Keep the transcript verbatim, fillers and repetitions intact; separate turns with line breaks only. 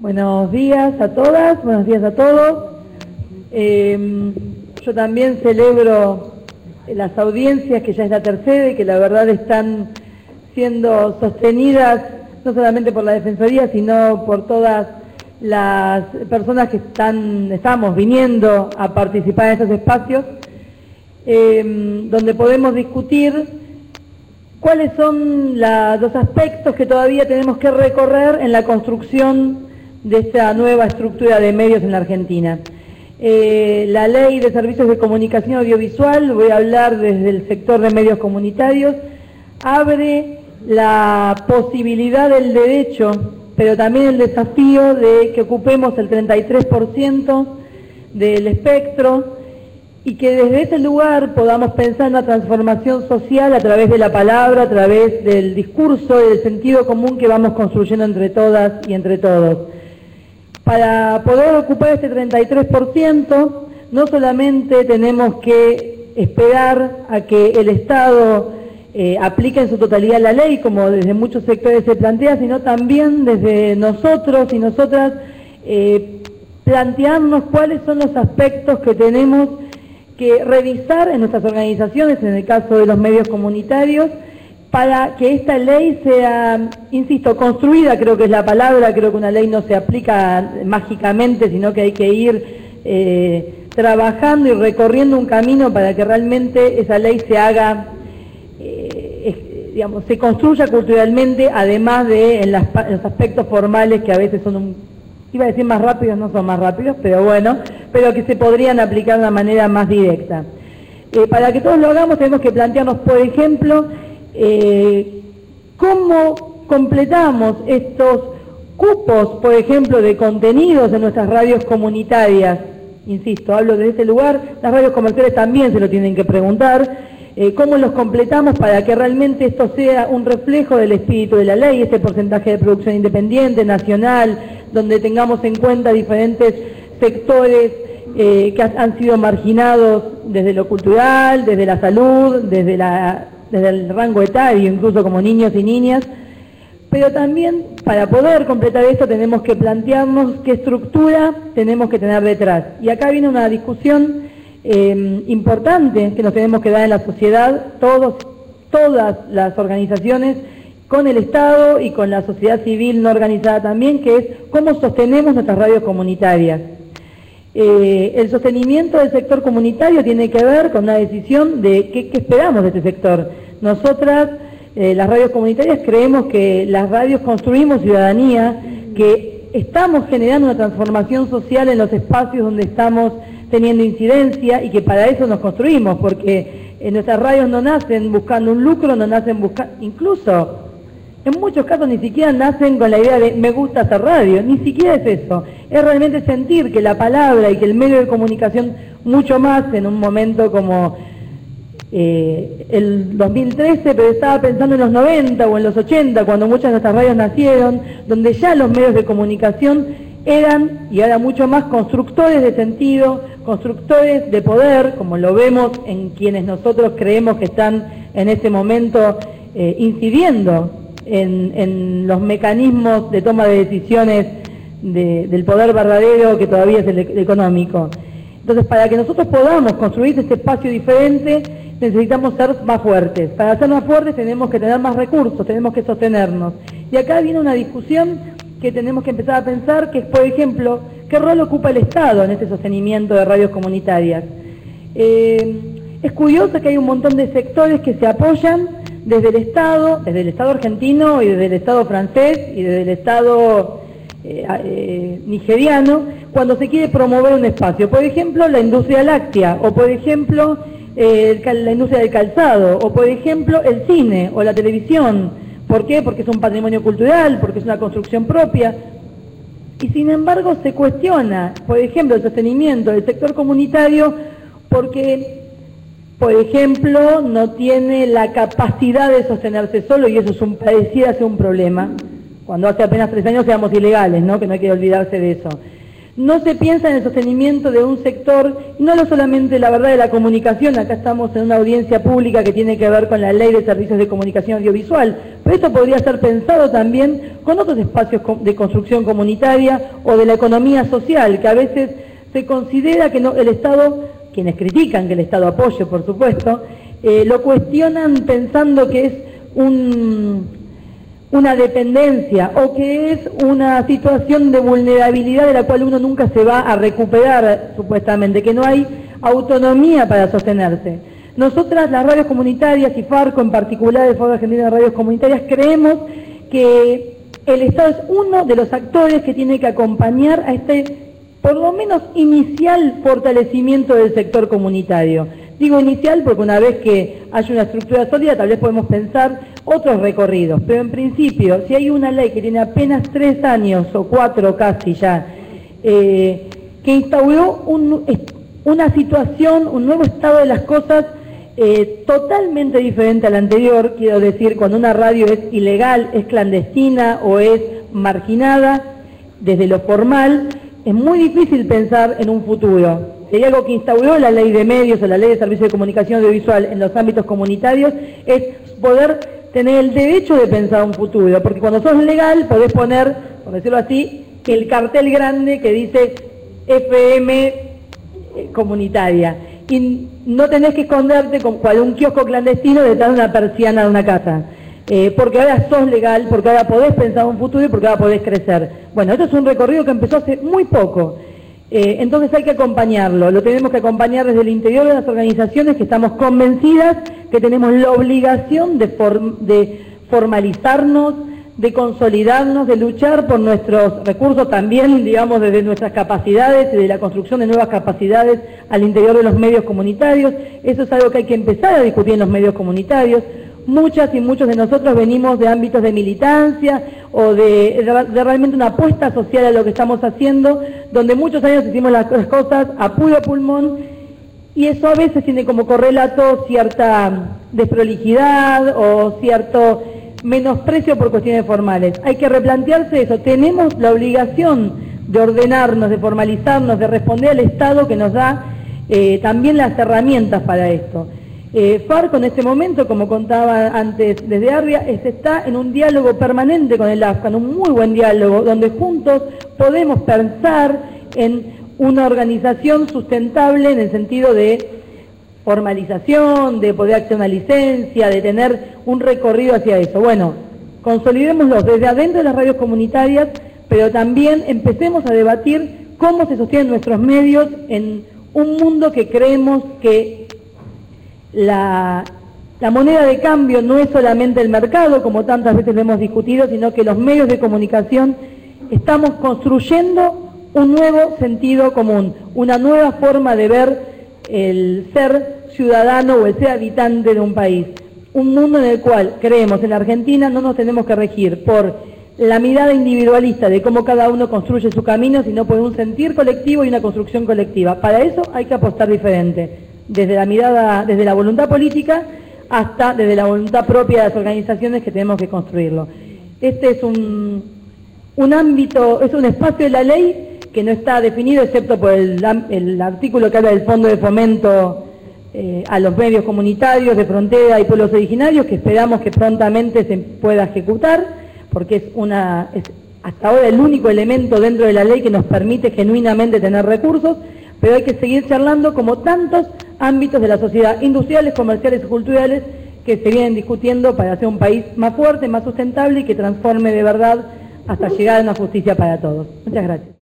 Buenos días a todas, buenos días a todos. Eh, yo también celebro las audiencias, que ya es la tercera y que la verdad están siendo sostenidas no solamente por la Defensoría, sino por todas las personas que están, estamos viniendo a participar en estos espacios, eh, donde podemos discutir cuáles son la, los aspectos que todavía tenemos que recorrer en la construcción de esta nueva estructura de medios en la Argentina. Eh, la Ley de Servicios de Comunicación Audiovisual, voy a hablar desde el sector de medios comunitarios, abre la posibilidad del derecho, pero también el desafío de que ocupemos el treinta y tres por ciento del espectro y que desde ese lugar podamos pensar en una transformación social a través de la palabra, a través del discurso y del sentido común que vamos construyendo entre todas y entre todos. Para poder ocupar este treinta y tres por ciento, no solamente tenemos que esperar a que el Estado eh, aplique en su totalidad la ley, como desde muchos sectores se plantea, sino también desde nosotros y nosotras eh, plantearnos cuáles son los aspectos que tenemos que revisar en nuestras organizaciones, en el caso de los medios comunitarios, para que esta ley sea, insisto, construida, creo que es la palabra, creo que una ley no se aplica mágicamente, sino que hay que ir eh, trabajando y recorriendo un camino para que realmente esa ley se haga, eh, digamos, se construya culturalmente, además de en, las, en los aspectos formales que a veces son un, iba a decir más rápidos, no son más rápidos, pero bueno, pero que se podrían aplicar de una manera más directa. Eh, para que todos lo hagamos tenemos que plantearnos, por ejemplo, Eh, ¿cómo completamos estos cupos, por ejemplo, de contenidos en nuestras radios comunitarias? Insisto, hablo de ese lugar, las radios comerciales también se lo tienen que preguntar, eh, ¿cómo los completamos para que realmente esto sea un reflejo del espíritu de la ley, este porcentaje de producción independiente, nacional, donde tengamos en cuenta diferentes sectores eh, que han sido marginados desde lo cultural, desde la salud, desde la... desde el rango etario, incluso como niños y niñas, pero también para poder completar esto tenemos que plantearnos qué estructura tenemos que tener detrás. Y acá viene una discusión eh, importante que nos tenemos que dar en la sociedad, todos, todas las organizaciones, con el Estado y con la sociedad civil no organizada también, que es cómo sostenemos nuestras radios comunitarias. Eh, el sostenimiento del sector comunitario tiene que ver con una decisión de qué, qué esperamos de este sector. Nosotras, eh, las radios comunitarias, creemos que las radios construimos ciudadanía, que estamos generando una transformación social en los espacios donde estamos teniendo incidencia y que para eso nos construimos, porque en nuestras radios no nacen buscando un lucro, no nacen buscando, incluso en muchos casos ni siquiera nacen con la idea de me gusta hacer radio, ni siquiera es eso. Es realmente sentir que la palabra y que el medio de comunicación, mucho más en un momento como eh, el dos mil trece, pero estaba pensando en los noventa o en los ochenta, cuando muchas de nuestras radios nacieron, donde ya los medios de comunicación eran, y ahora mucho más, constructores de sentido, constructores de poder, como lo vemos en quienes nosotros creemos que están en este momento eh, incidiendo En, en los mecanismos de toma de decisiones de, del poder verdadero que todavía es el, el económico. Entonces, para que nosotros podamos construir este espacio diferente, necesitamos ser más fuertes. Para ser más fuertes tenemos que tener más recursos, tenemos que sostenernos. Y acá viene una discusión que tenemos que empezar a pensar, que es, por ejemplo, ¿qué rol ocupa el Estado en este sostenimiento de radios comunitarias? Eh, es curioso que hay un montón de sectores que se apoyan desde el Estado, desde el Estado argentino y desde el Estado francés y desde el Estado eh, eh, nigeriano, cuando se quiere promover un espacio. Por ejemplo, la industria láctea, o por ejemplo, eh, la industria del calzado, o por ejemplo, el cine o la televisión. ¿Por qué? Porque es un patrimonio cultural, porque es una construcción propia. Y sin embargo se cuestiona, por ejemplo, el sostenimiento del sector comunitario porque, por ejemplo, no tiene la capacidad de sostenerse solo, y eso es un, pareciera ser un problema. Cuando hace apenas tres años éramos ilegales, ¿no? Que no hay que olvidarse de eso. No se piensa en el sostenimiento de un sector, y no solamente la verdad de la comunicación, acá estamos en una audiencia pública que tiene que ver con la Ley de Servicios de Comunicación Audiovisual, pero esto podría ser pensado también con otros espacios de construcción comunitaria o de la economía social, que a veces se considera que no, el Estado, quienes critican que el Estado apoye, por supuesto, eh, lo cuestionan pensando que es un... una dependencia o que es una situación de vulnerabilidad de la cual uno nunca se va a recuperar, supuestamente, que no hay autonomía para sostenerse. Nosotras, las radios comunitarias y Farco en particular, el Foro Argentino de Radios Comunitarias, creemos que el Estado es uno de los actores que tiene que acompañar a este, por lo menos, inicial fortalecimiento del sector comunitario. Digo inicial porque una vez que haya una estructura sólida tal vez podemos pensar otros recorridos, pero en principio, si hay una ley que tiene apenas tres años o cuatro casi ya, eh, que instauró un, una situación, un nuevo estado de las cosas eh, totalmente diferente al anterior, quiero decir, cuando una radio es ilegal, es clandestina o es marginada desde lo formal, es muy difícil pensar en un futuro. Si hay algo que instauró la ley de medios o la ley de servicios de comunicación audiovisual en los ámbitos comunitarios es poder tener el derecho de pensar un futuro, porque cuando sos legal podés poner, por decirlo así, el cartel grande que dice F M comunitaria y no tenés que esconderte con cual un kiosco clandestino detrás de una persiana de una casa. Eh, porque ahora sos legal, porque ahora podés pensar un futuro y porque ahora podés crecer. Bueno, esto es un recorrido que empezó hace muy poco. Eh, entonces hay que acompañarlo, lo tenemos que acompañar desde el interior de las organizaciones que estamos convencidas que tenemos la obligación de, form de formalizarnos, de consolidarnos, de luchar por nuestros recursos también, digamos, desde nuestras capacidades y de la construcción de nuevas capacidades al interior de los medios comunitarios. Eso es algo que hay que empezar a discutir en los medios comunitarios. Muchas y muchos de nosotros venimos de ámbitos de militancia o de, de, de realmente una apuesta social a lo que estamos haciendo, donde muchos años hicimos las cosas a puro pulmón y eso a veces tiene como correlato cierta desprolijidad o cierto menosprecio por cuestiones formales. Hay que replantearse eso. Tenemos la obligación de ordenarnos, de formalizarnos, de responder al Estado que nos da eh, también las herramientas para esto. Eh, Farco en este momento, como contaba antes desde Arria, es, está en un diálogo permanente con el AFCAN, un muy buen diálogo, donde juntos podemos pensar en una organización sustentable en el sentido de formalización, de poder acceder a una licencia, de tener un recorrido hacia eso. Bueno, consolidémoslo desde adentro de las radios comunitarias, pero también empecemos a debatir cómo se sostienen nuestros medios en un mundo que creemos que La, la moneda de cambio no es solamente el mercado, como tantas veces lo hemos discutido, sino que los medios de comunicación estamos construyendo un nuevo sentido común, una nueva forma de ver el ser ciudadano o el ser habitante de un país. Un mundo en el cual creemos en la Argentina no nos tenemos que regir por la mirada individualista de cómo cada uno construye su camino, sino por un sentir colectivo y una construcción colectiva. Para eso hay que apostar diferente. Desde la mirada, desde la voluntad política hasta desde la voluntad propia de las organizaciones que tenemos que construirlo. Este es un, un ámbito, es un espacio de la ley que no está definido excepto por el, el artículo que habla del Fondo de Fomento eh, a los medios comunitarios de frontera y pueblos originarios, que esperamos que prontamente se pueda ejecutar, porque es, una, es hasta ahora el único elemento dentro de la ley que nos permite genuinamente tener recursos, pero hay que seguir charlando como tantos ámbitos de la sociedad, industriales, comerciales y culturales, que se vienen discutiendo para hacer un país más fuerte, más sustentable y que transforme de verdad hasta llegar a una justicia para todos. Muchas gracias.